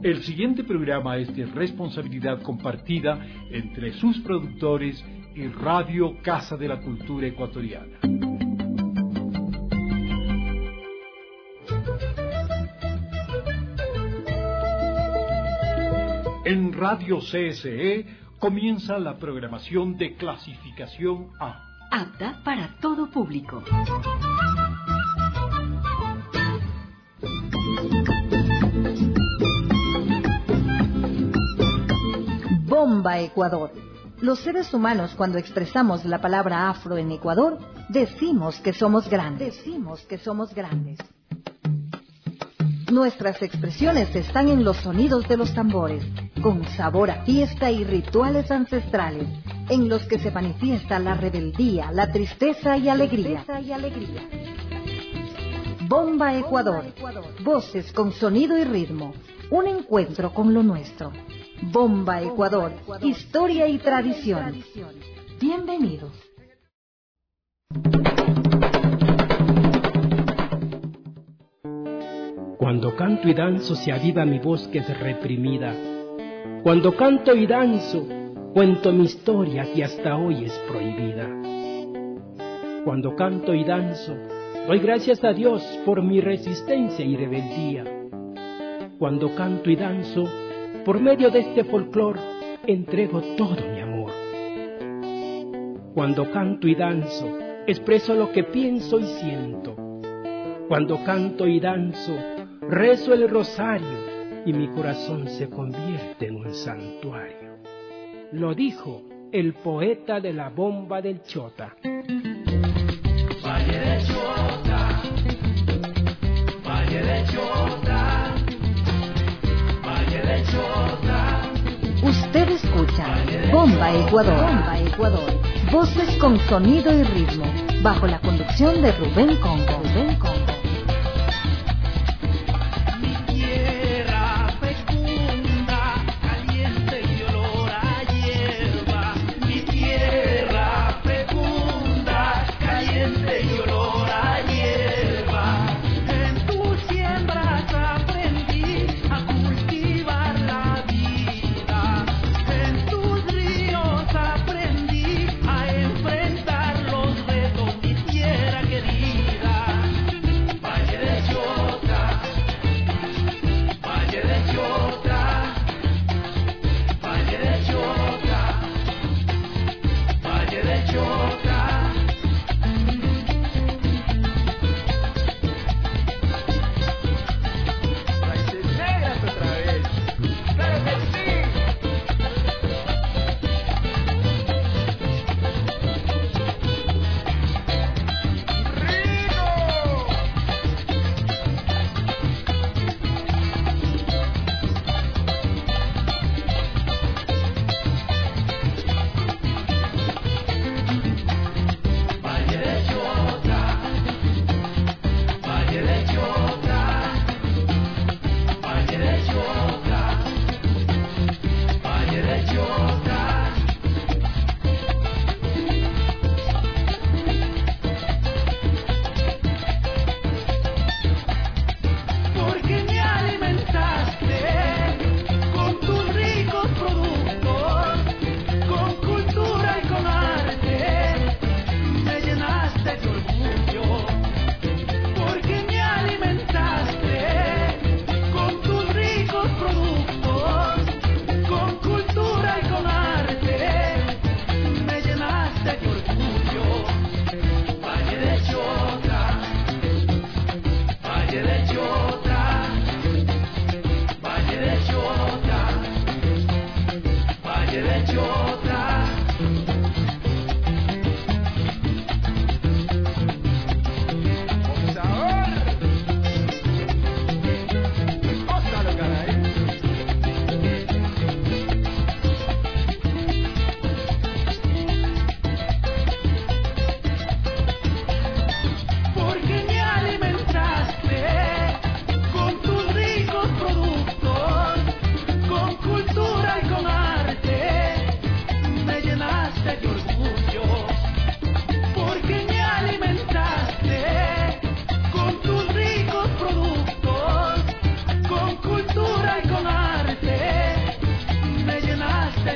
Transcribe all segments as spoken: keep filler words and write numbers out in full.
El siguiente programa es de responsabilidad compartida entre sus productores y Radio Casa de la Cultura Ecuatoriana. En Radio C S E comienza la programación de clasificación A. Apta para todo público. Bomba Ecuador. Los seres humanos, cuando expresamos la palabra afro en Ecuador, decimos que somos grandes. Decimos que somos grandes. Nuestras expresiones están en los sonidos de los tambores, con sabor a fiesta y rituales ancestrales, en los que se manifiesta la rebeldía, la tristeza y alegría. Bomba Ecuador. Voces con sonido y ritmo. Un encuentro con lo nuestro. Bomba Ecuador. Historia y tradición. Bienvenidos. Cuando canto y danzo se aviva mi voz que es reprimida. Cuando canto y danzo, cuento mi historia que hasta hoy es prohibida. Cuando canto y danzo, doy gracias a Dios por mi resistencia y rebeldía. Cuando canto y danzo, por medio de este folclor, entrego todo mi amor. Cuando canto y danzo, expreso lo que pienso y siento. Cuando canto y danzo, rezo el rosario y mi corazón se convierte en un santuario. Lo dijo el poeta de la bomba del Chota. Valle de Chota, Valle de Chota, Valle de Chota. Usted escucha Bomba Ecuador. Bomba Ecuador. Voces con sonido y ritmo, bajo la conducción de Rubén Congo. Rubén Congo. Enfrentar los retos, mi tierra querida.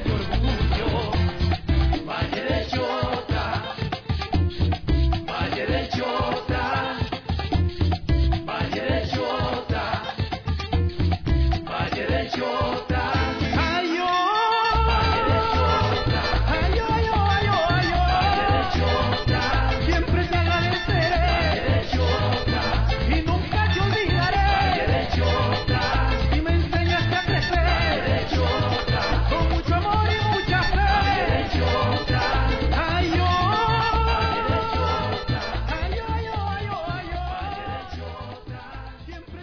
tu orgullo. Valle de Chota, Valle de Chota, Valle de Chota, Valle de Chota. Ay, yo, Valle de Chota, ay, yo, ay, yo, ay, yo, ay, yo. Valle de Chota, siempre te agradeceré. Valle de Chota, y nunca te olvidaré. Valle de Chota, y me enseñaste a crecer. Valle de Chota, con mucho amor y mucha fe. Valle de Chota, ay, yo, Valle de Chota, ay, yo, ay, yo, ay, yo, ay, yo. Valle de Chota, siempre.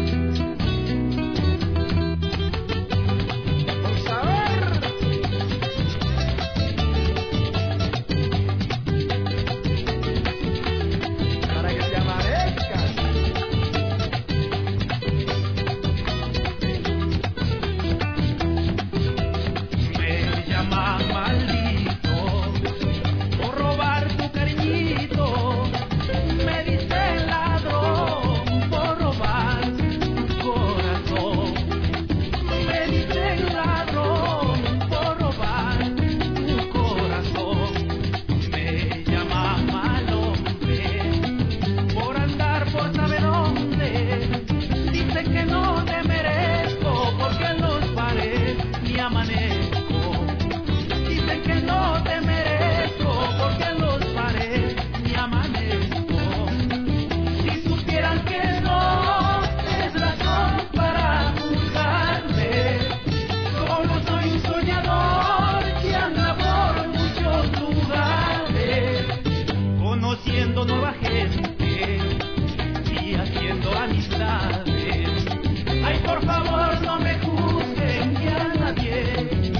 Vamos a ver. Para que te amanezcas. Me llaman maldito por robar tu cariñito. Me dicen ladrón por robar tu corazón. Me dicen ladrón por robar tu corazón. Me llaman mal hombre por andar por saber dónde. Dicen que no te merezco porque en los bares ni amanezco. Dicen que no te merezco porque en los bares ni amanezco. Si supieran que no es razón para juzgarme, solo soy un soñador que anda por muchos lugares, conociendo nueva gente y haciendo amistades. Ay, por favor, no me juzguen que a nadie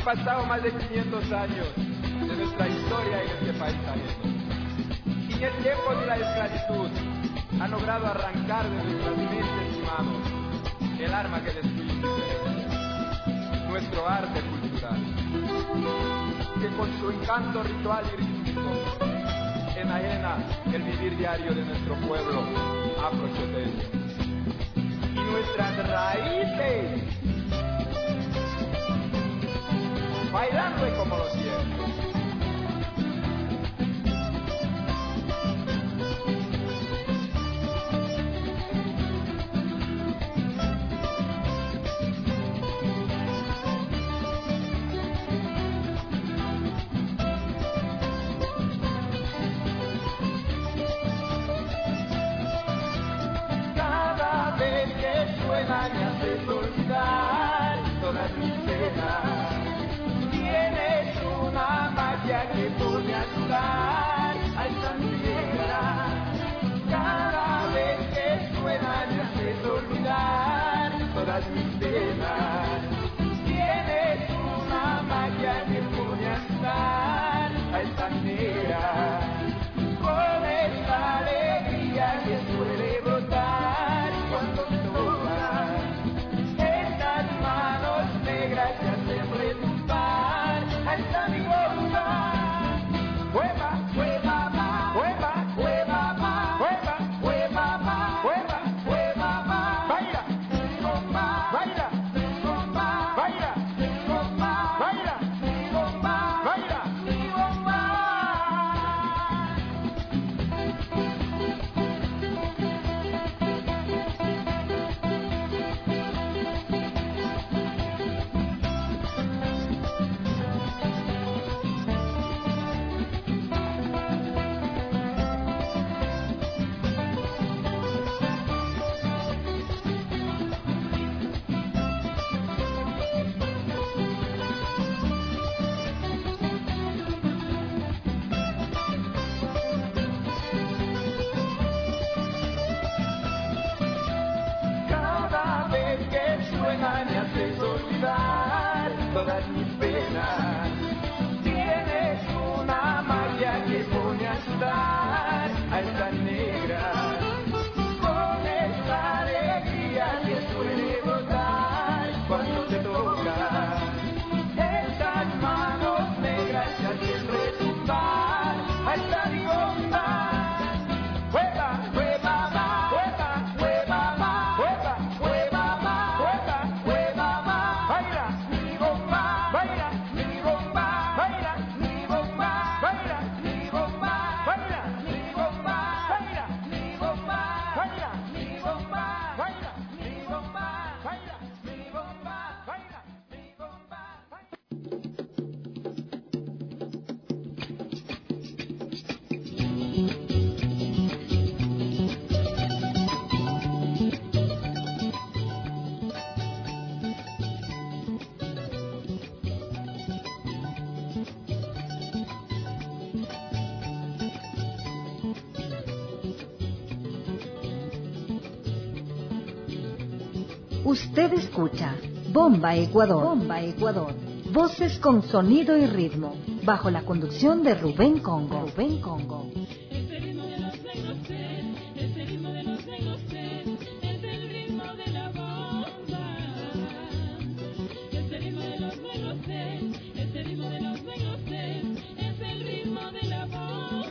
pasado más de quinientos años de nuestra historia en este país ajeno. Y en el tiempo de la esclavitud han logrado arrancar de nuestras mentes y manos el arma que destruye diferencia, nuestro arte cultural, que con su encanto ritual y rítmico enajena el vivir diario de nuestro pueblo afrochoteño. Y nuestras raíces, bailando como lo siento. Me haces olvidar todas mis penas. Tienes una magia que pone a sudar a esta negra. Cada vez que suena me haces olvidar todas mis penas. Tienes una magia que pone a sudar a esta negra. Con esta alegría que suele brotar cuando te me haces olvidar todas mis penas. Tienes una magia que pone a sudar a esta negra. Con esta alegría que suele brotar cuando te toca. Estas manos negras que hacen retumbar a esta diosa. ¡Hueva, hueva, va! ¡Hueva, hueva, va! ¡Hueva, hueva, va! ¡Hueva, hueva, va! ¡Baila, mi bomba! ¡Baila, mi bomba! ¡Baila, mi bomba! ¡Baila, mi bomba! ¡Baila, mi bomba! ¡Baila, mi bomba! ¡Baila, mi bomba! ¡Baila, mi bomba! ¡Baila, mi bomba! ¡Baila, mi bomba! Usted escucha Bomba Ecuador. Bomba Ecuador. Voces con sonido y ritmo. Bajo la conducción de Rubén Congo. Rubén Congo. Ese ritmo de los negros es, ese ritmo de los negros es, es el ritmo de la bomba. Ese ritmo de los negros es, ese ritmo de los negros es, es el ritmo de la bomba.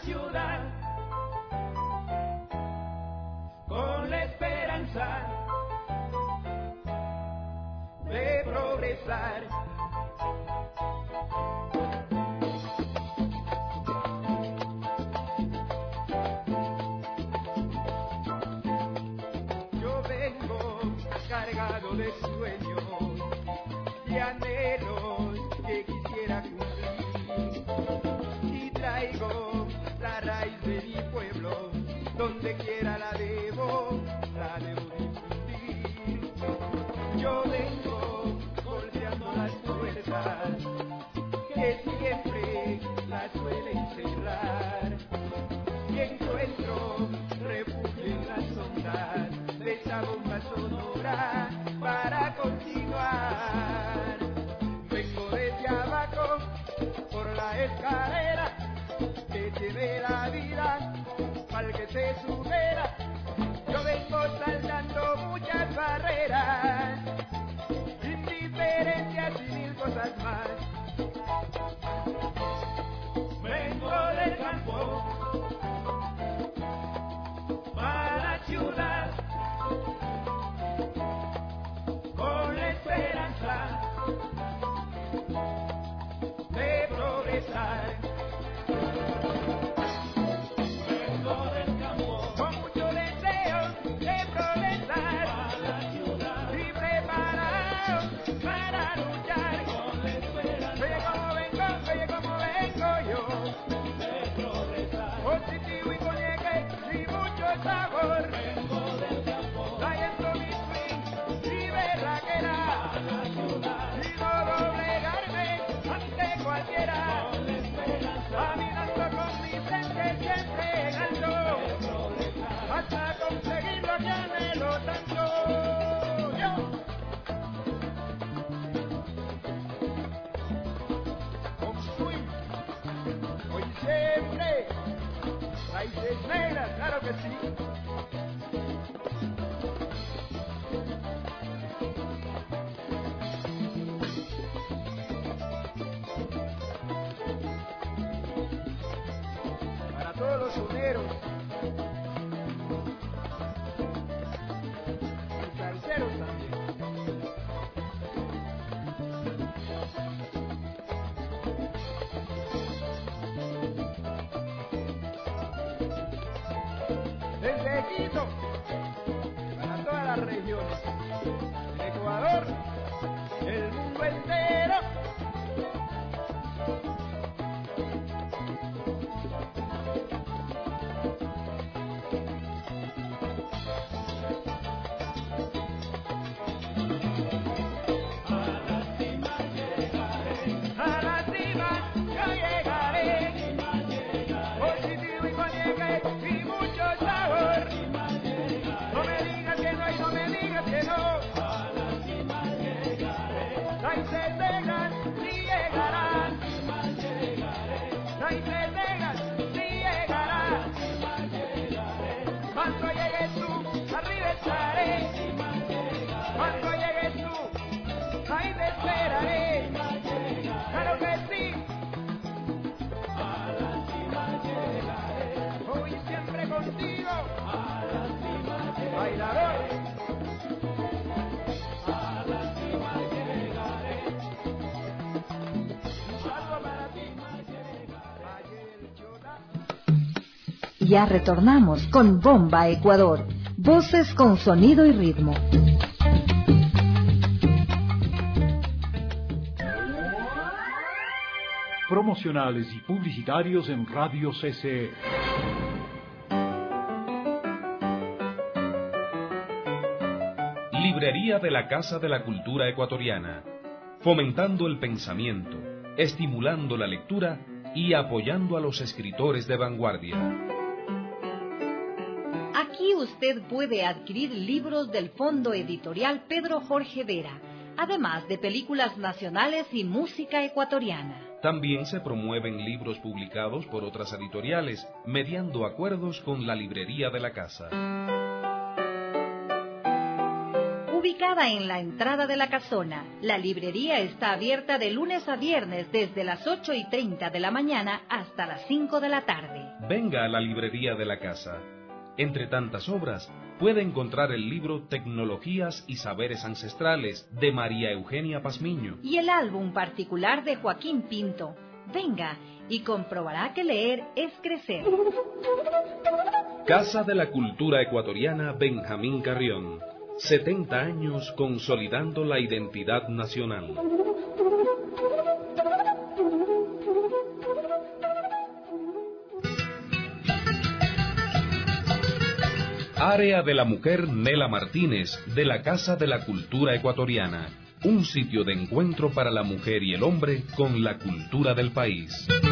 ciudad, con la esperanza de progresar. Yo vengo cargado de sueños, de anhelos que quisiera cumplir, y traigo la raíz de mi pueblo, donde quiera la debo, la debo difundir. Yo vengo golpeando las puertas que siempre las suelen cerrar, y encuentro refugio en las ondas de esa bomba sonora para continuar. Vengo desde abajo por la escalera que tiene la vida al que se supera. Yo vengo saltando muchas barreras, indiferencias y mil cosas más. Vengo del campo para la ciudad, con la esperanza de progresar. Vengo del campo con mucho deseo de progresar, para la ciudad, y preparado para luchar con la esperanza. Oye como vengo, oye como vengo yo, de progresar, positivo y con llegue y mucho sabor. Vengo del campo trayendo mi swing y berraquera, para la ciudad, y no doblegarme ante cualquiera, con la esperanza, caminando con mi frente siempre en alto, hasta conseguir lo que anhelo tanto. Yo, con swing, hoy siempre, raíces negras, claro que sí. Para todos los soneros y salseros también. Desde Quito para todas las regiones, el Ecuador, el mundo entero. A la cima yo llegaré, positivo y con llegue y mucho sabor. No me digas que no y no me digas que no. Raíces negras sí llegarán, raíces negras sí llegarán. Cuando llegues tú, arriba estaré. Cuando llegues tú, ahí te esperaré. Claro que sí. Hoy siempre contigo, bailador. Un saludo para ti, Mayel Chola. Ya retornamos con Bomba Ecuador, voces con sonido y ritmo. Promocionales y publicitarios en Radio C C E. Librería de la Casa de la Cultura Ecuatoriana, fomentando el pensamiento, estimulando la lectura y apoyando a los escritores de vanguardia. Aquí usted puede adquirir libros del Fondo Editorial Pedro Jorge Vera, además de películas nacionales y música ecuatoriana. También se promueven libros publicados por otras editoriales, mediando acuerdos con la librería de la casa. Ubicada en la entrada de la casona, la librería está abierta de lunes a viernes desde las ocho y treinta de la mañana hasta las cinco de la tarde. Venga a la librería de la casa. Entre tantas obras, puede encontrar el libro Tecnologías y Saberes Ancestrales de María Eugenia Pazmiño y el álbum particular de Joaquín Pinto. Venga y comprobará que leer es crecer. Casa de la Cultura Ecuatoriana Benjamín Carrión. setenta años consolidando la identidad nacional. Área de la Mujer Nela Martínez, de la Casa de la Cultura Ecuatoriana. Un sitio de encuentro para la mujer y el hombre con la cultura del país.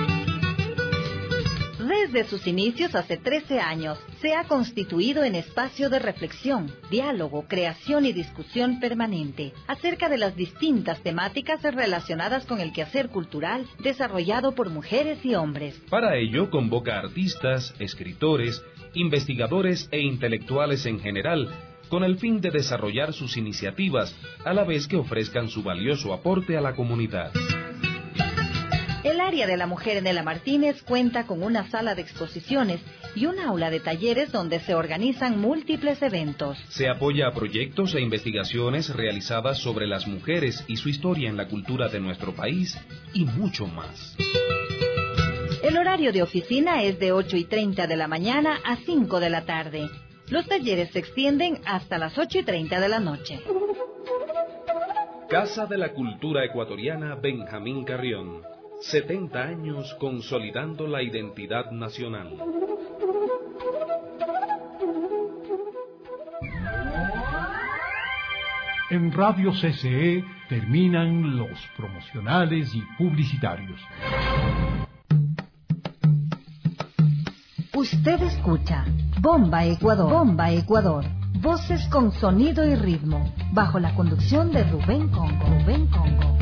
Desde sus inicios hace trece años, se ha constituido en espacio de reflexión, diálogo, creación y discusión permanente acerca de las distintas temáticas relacionadas con el quehacer cultural desarrollado por mujeres y hombres. Para ello convoca artistas, escritores, investigadores e intelectuales en general, con el fin de desarrollar sus iniciativas, a la vez que ofrezcan su valioso aporte a la comunidad. El área de la mujer Nela Martínez cuenta con una sala de exposiciones y un aula de talleres donde se organizan múltiples eventos. Se apoya a proyectos e investigaciones realizadas sobre las mujeres y su historia en la cultura de nuestro país y mucho más. El horario de oficina es de ocho y treinta de la mañana a cinco de la tarde. Los talleres se extienden hasta las ocho y treinta de la noche. Casa de la Cultura Ecuatoriana Benjamín Carrión. setenta años consolidando la identidad nacional. En Radio C C E terminan los promocionales y publicitarios. Usted escucha Bomba Ecuador, Bomba Ecuador, voces con sonido y ritmo, bajo la conducción de Rubén Congo, Rubén Congo.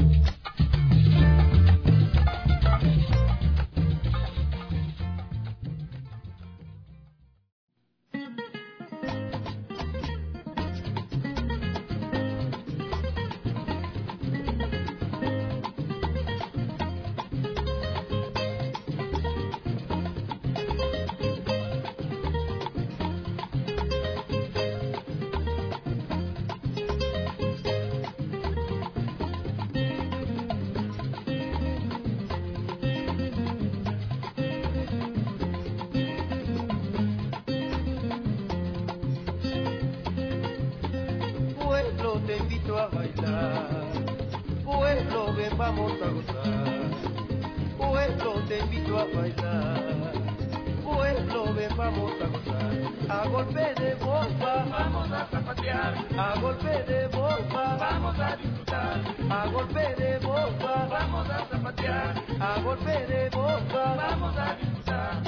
Te invito a bailar, pueblo, ven, vamos a gozar. Pueblo, te invito a bailar, pueblo, ven, vamos a gozar. A golpe de bomba, vamos a zapatear. A golpe de bomba, vamos a disfrutar. A golpe de bomba, vamos a zapatear. A golpe de bomba, vamos a disfrutar.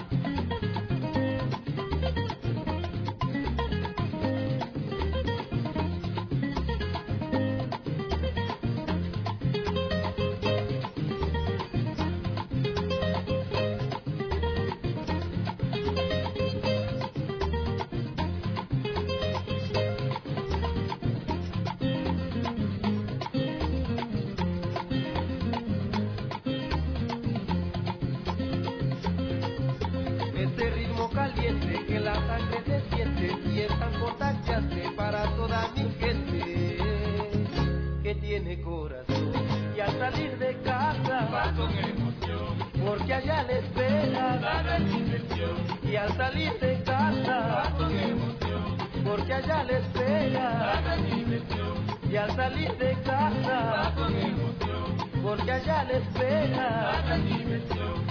Caliente que la sangre se siente y es tan contagiante para toda mi gente que tiene corazón y al salir de casa va con emoción porque allá le espera la gran diversión y al salir de casa va con emoción porque allá le espera la gran diversión y al salir de casa va con emoción porque allá le espera la gran diversión.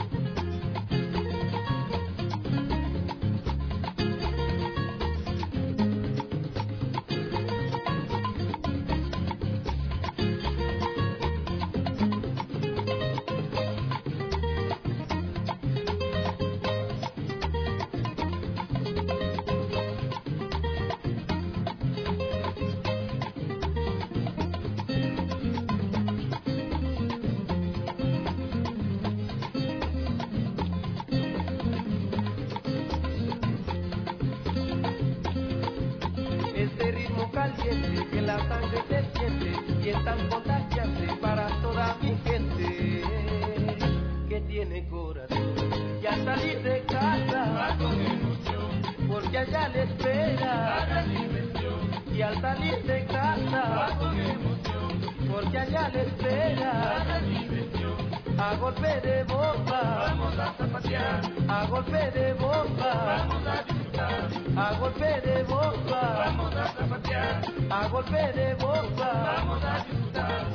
caliente, que la sangre se siente y es tan contagiante para toda mi gente que tiene corazón. Y al salir de casa va con emoción, porque allá le espera la diversión. Y al salir de casa va con emoción, porque allá le espera la diversión. A golpe de bomba vamos a zapatear, a golpe de bomba vamos a disfrutar, a golpe de bomba vamos a zapatear, a golpe de bomba vamos a disfrutar.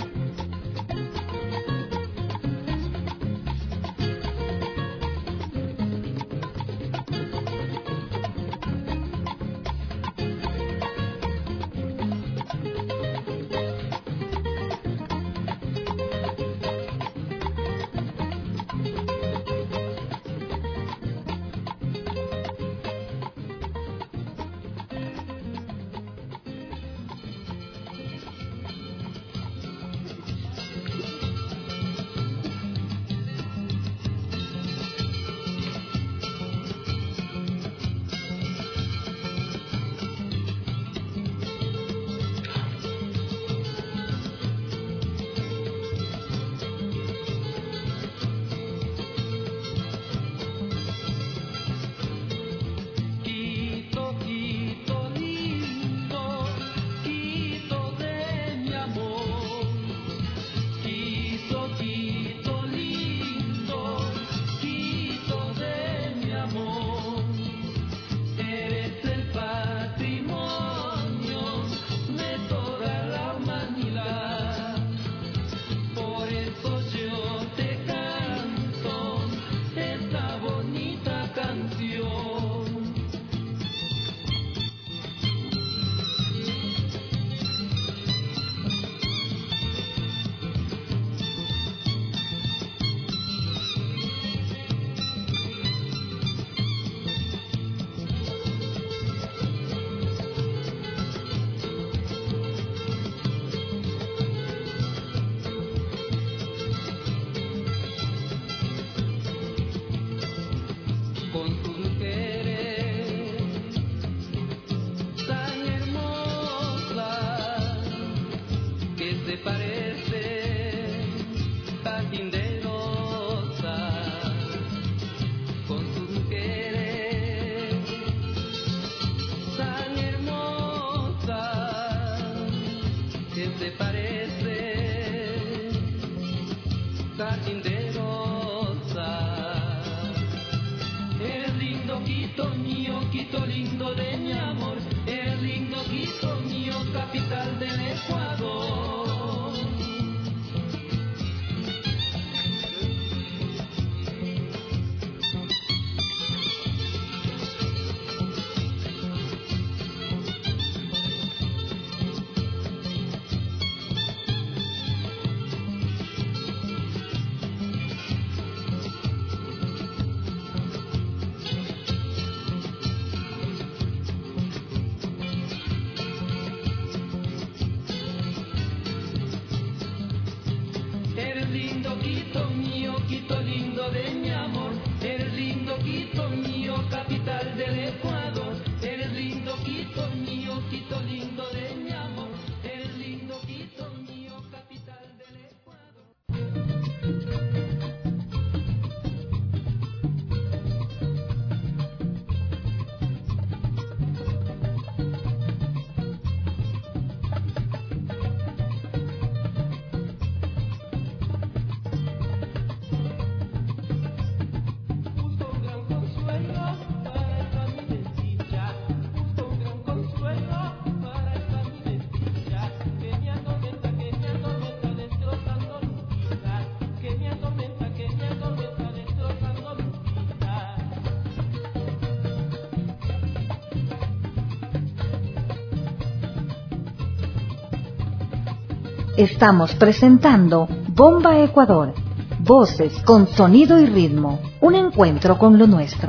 Estamos presentando Bomba Ecuador, voces con sonido y ritmo, un encuentro con lo nuestro.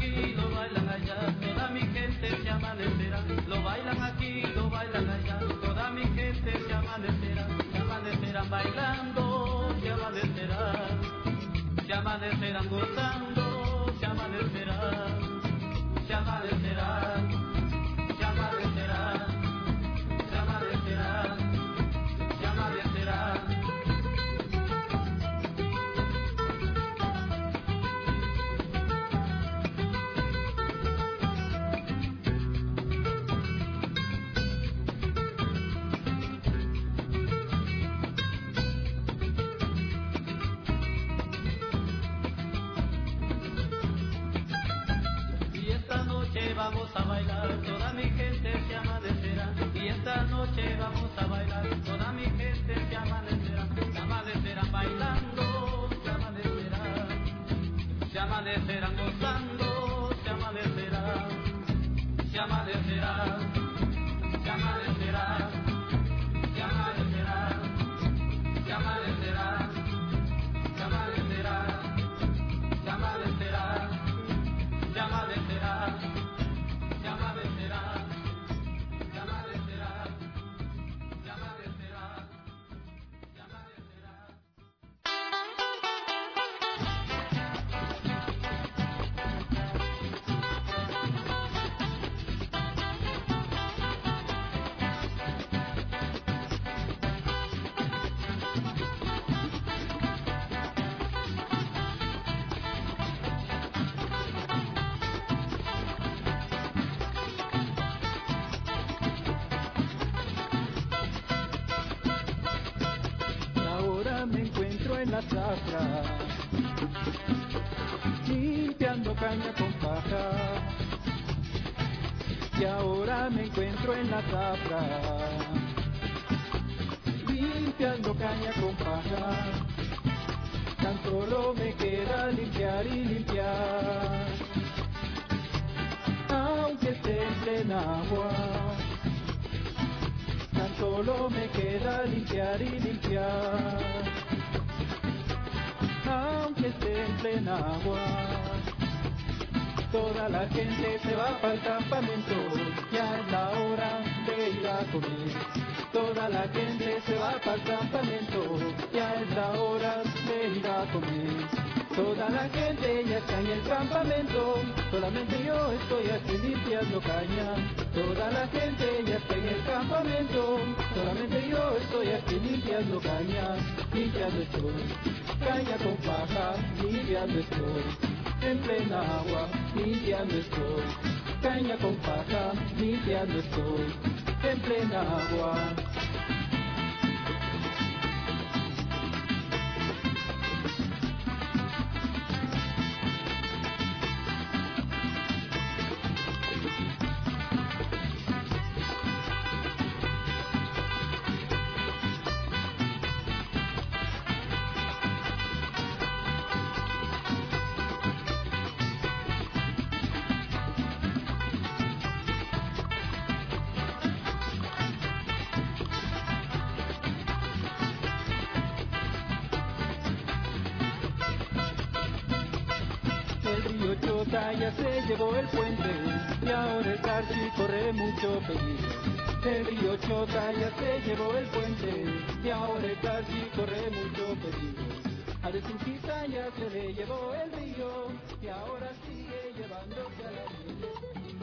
aquí, lo bailan allá, toda mi gente se amanecerá. Lo bailan aquí, lo bailan allá, toda mi gente se amanecerá. Se amanecerán bailando, se amanecerán, se amanecerán gozando, se amanecerán, se amanecerán, se amanecerán, se amanecerán, se amanecerán. Vamos a bailar, toda mi gente se amanecerá. Y esta noche vamos a bailar, toda mi gente se amanecerá. Se amanecerán bailando, se amanecerán, se amanecerán gozando, se amanecerán, se amanecerán, se amanecerán, se amanecerán, se amanecerán, se amanecerán, se amanecerán, se amanecerán. La zafra, limpiando caña con paja, y ahora me encuentro en la zafra, limpiando caña con paja, tan solo me queda limpiar y limpiar, aunque esté en plena agua, tan solo me queda limpiar y limpiar. Aunque esté en plena agua, toda la gente se va para el campamento, ya es la hora de ir a comer. Toda la gente se va para el campamento, ya es la hora de ir a comer. Toda la gente ya está en el campamento, solamente yo estoy aquí limpiando caña. Toda la gente ya está en el campamento, solamente yo estoy aquí limpiando caña, limpiando estoy. Caña con paja, limpiando estoy, en plena agua, limpiando estoy. Caña con paja, limpiando estoy, en plena agua. Ya se llevó el puente y ahora el Carchi corre mucho peligro. El río Chota ya se llevó el puente y ahora el Carchi corre mucho peligro. A de Cinquita ya se le llevó el río y ahora sigue llevándose a la niña.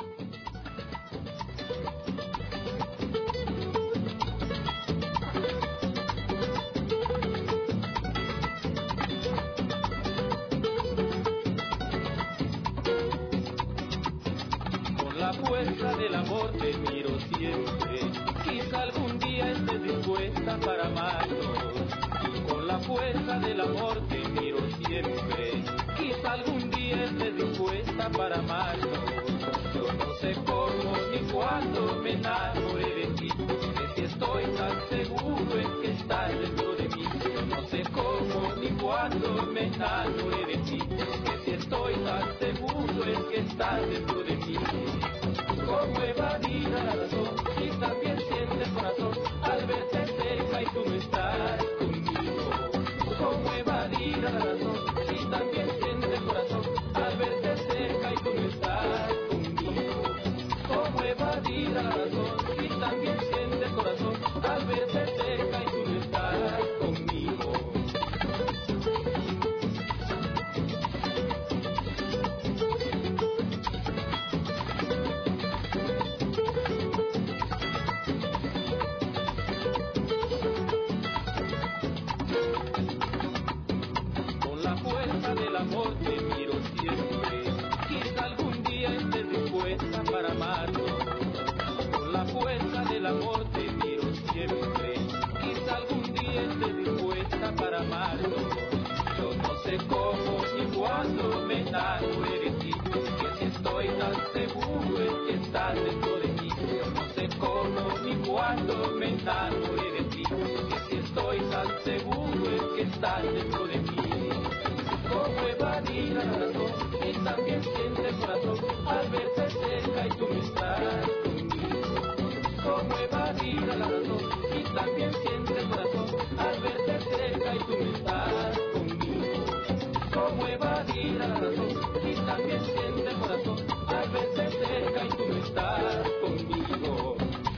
La fuerza del amor te miro siempre, quizá algún día estés dispuesta para amarnos. Con la fuerza del amor te miro siempre, quizá algún día estés dispuesta para amarnos. Yo no sé cómo ni cuándo me enamoré de ti, que si estoy tan seguro es que estás dentro de mí. Yo no sé cómo ni cuándo me enamoré de ti, que si estoy tan seguro es que estás dentro de mí. ¿Cómo evadir a la razón si también siente el corazón al verte cerca y tú no estás conmigo? ¿Cómo evadir a la razón si también siente el corazón al verte cerca y tú no estás amor te miro siempre. Quizá algún día estés dispuesta para amarnos. Con la fuerza del amor te miro siempre. Quizá algún día estés dispuesta para amarnos. Yo no sé cómo ni cuándo me enamoré de ti, que si estoy tan seguro es que estás dentro de mí. Yo no sé cómo ni cuándo me enamoré de ti, que si estoy tan seguro es que estás dentro de mí. Cómo evadir la razón y también siente el corazón al verte cerca y tú no estás conmigo. Cómo evadir la razón y también siente el corazón al verte cerca y tú no estás conmigo. Cómo evadir la razón y también siente el corazón al verte cerca y tú no estás conmigo.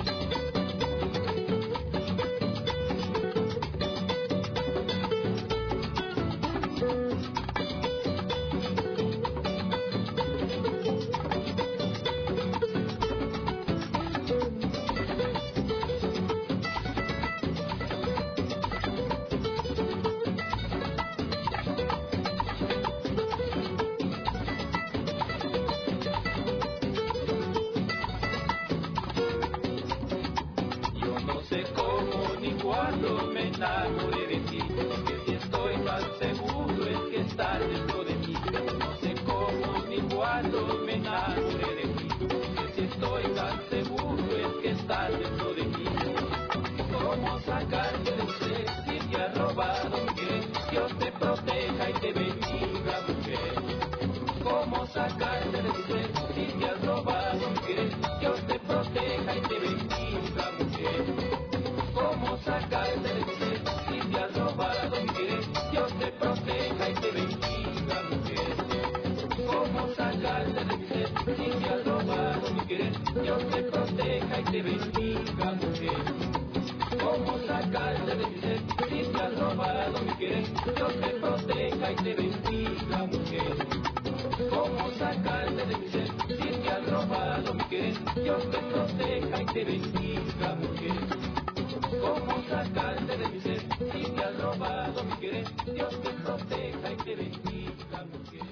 Cuando me enamoré de ti, que si estoy tan seguro es que estás dentro de mí. No sé cómo ni cuándo me enamoré de ti, que si estoy tan seguro es que estás dentro de mí. ¿Cómo sacarte de ser si te has robado mi querer? Dios te proteja y te bendiga, mujer. ¿Cómo sacarte de ser si te has robado mi querer? Dios te proteja y te bendiga, mujer. Cómo sacarte de ser si te has robado mi querer, Dios te proteja y te bendiga, mujer. Cómo sacarte de ser si te has robado mi querer, Dios te proteja y te bendiga, mujer. Cómo sacarte de ser si te has robado mi querer, Dios te proteja y te bendiga, mujer. Cómo sacarte de ser si te has robado mi querer, Dios te proteja y te bendiga, mujer. Cómo sacarte de mi ser, si te has robado mi querer, Dios te proteja y te bendiga, mujer.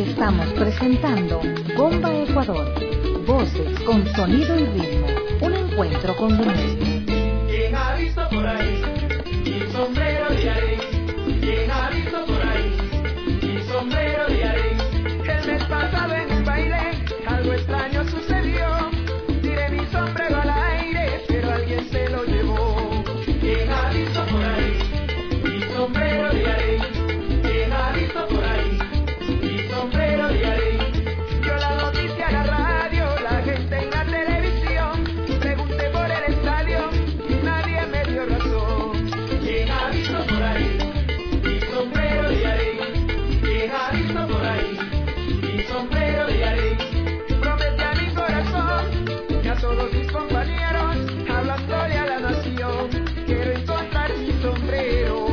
Estamos presentando Bomba Ecuador. Voces con sonido y ritmo. Un encuentro con lo nuestro. ¿Quién ha visto por ahí mi sombrero de arey? ¿Quién ha visto por ahí mi sombrero de arey? El mes pasado en un baile algo extraño sucedió. Tiré mi sombrero al aire, pero alguien se lo llevó. ¿Quién ha visto por ahí mi sombrero de arey? ¿Quién ha visto por ahí mi sombrero de arey? Yo la noticia en la radio, la gente en la televisión. Pregunté por el estadio y nadie me dio razón. ¿Quién ha visto por ahí mi sombrero de arey? ¿Quién ha visto por ahí mi sombrero de arey? Prometí a mi corazón y a todos mis compañeros, hablándole a la nación, quiero encontrar mi sombrero.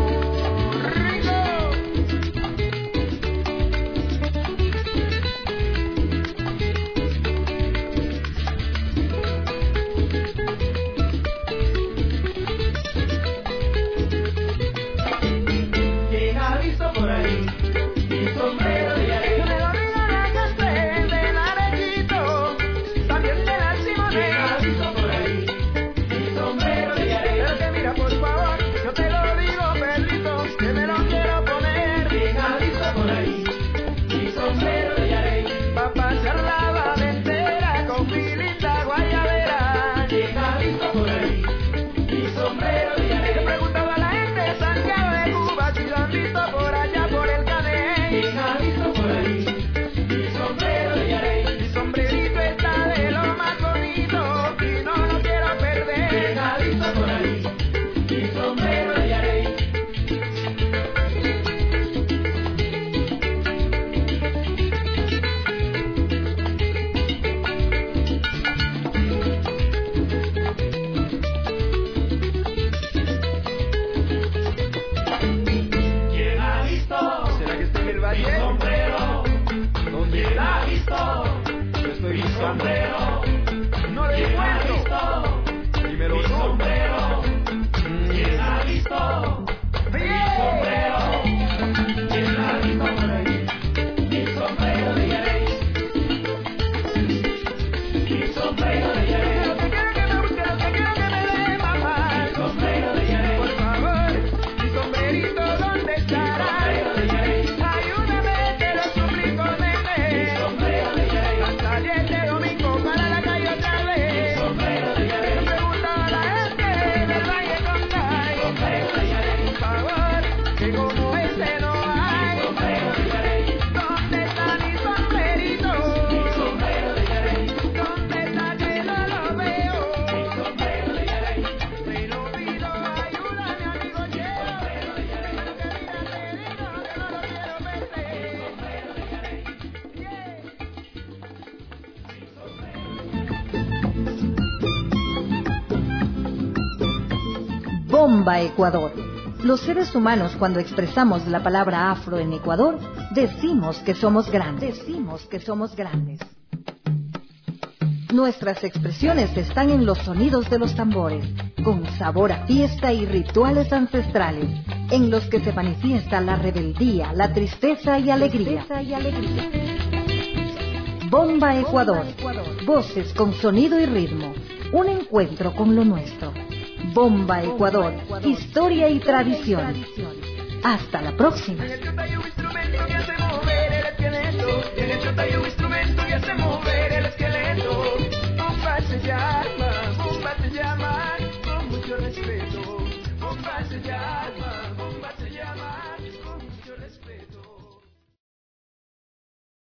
¿Quién ha visto por ahí mi sombrero de arey? Me lo regala la gente del Arejito, también de la Simone. ¿Quién ha visto por ahí mi sombrero de arey? Pero que mira, por favor, yo te lo digo, perrito, que me lo quiero poner. ¿Quién ha visto por ahí mi sombrero de arey? Pa' pasar la valentera con mi linda guayabera. ¿Quién ha visto por ahí mi sombrero de arey? Le preguntaba a la gente de Santiago de Cuba si lo han visto por allá por el Caney. ¿Quién ha visto por ahí mi sombrero de arey? Mi sombrerito está de lo más bonito y no lo quiero perder. ¿Quién ha visto por ahí mi sombrero de arey? ¿Quién ha visto? ¿Será que está en el valle? Mi sombrero. ¿Dónde está? ¿Quién ha visto? Yo estoy mi sombrero. No lo encuentro. Dímelo tú. Mi sombrero. ¿Quién ha visto? Mi sombrero. ¿Quién ha visto por ahí mi sombrero de arey? Mi sombrero de arey. Lo que quiero que me busque, lo que quiero que me dé, mamá. Mi sombrero de arey. Por favor, mi sombrerito, ¿dónde estará? Mi sombrero de arey. Ayúdame, te lo suplico, nene. Mi sombrero de arey. Hasta este domingo para la calle otra vez. Mi sombrero de arey. Le preguntaba a la gente del Valle Concay. Mi sombrero de arey. Por favor, que como ese no hay. Mi sombrero de arey. ¿Dónde está mi sombrerito? Mi sombrero de arey. ¿Dónde está que no lo veo? Mi sombrero de arey. Me lo pido, ayúdame, amigo Cheo. Mi sombrero de arey. Que mira, te digo que no lo quiero perder. Mi sombrero de arey. Yeah. Bomba Ecuador. Los seres humanos, cuando expresamos la palabra afro en Ecuador, decimos que somos grandes. Decimos que somos grandes. Nuestras expresiones están en los sonidos de los tambores, con sabor a fiesta y rituales ancestrales, en los que se manifiesta la rebeldía, la tristeza y alegría. Bomba Ecuador. Voces con sonido y ritmo. Un encuentro con lo nuestro. Bomba Ecuador. Historia y tradición. Hasta la próxima. En el chota hay un instrumento que hace mover el esqueleto. En el chota hay un instrumento que hace mover el esqueleto. Bomba se llama, bomba se llama, con mucho respeto. Bomba se llama.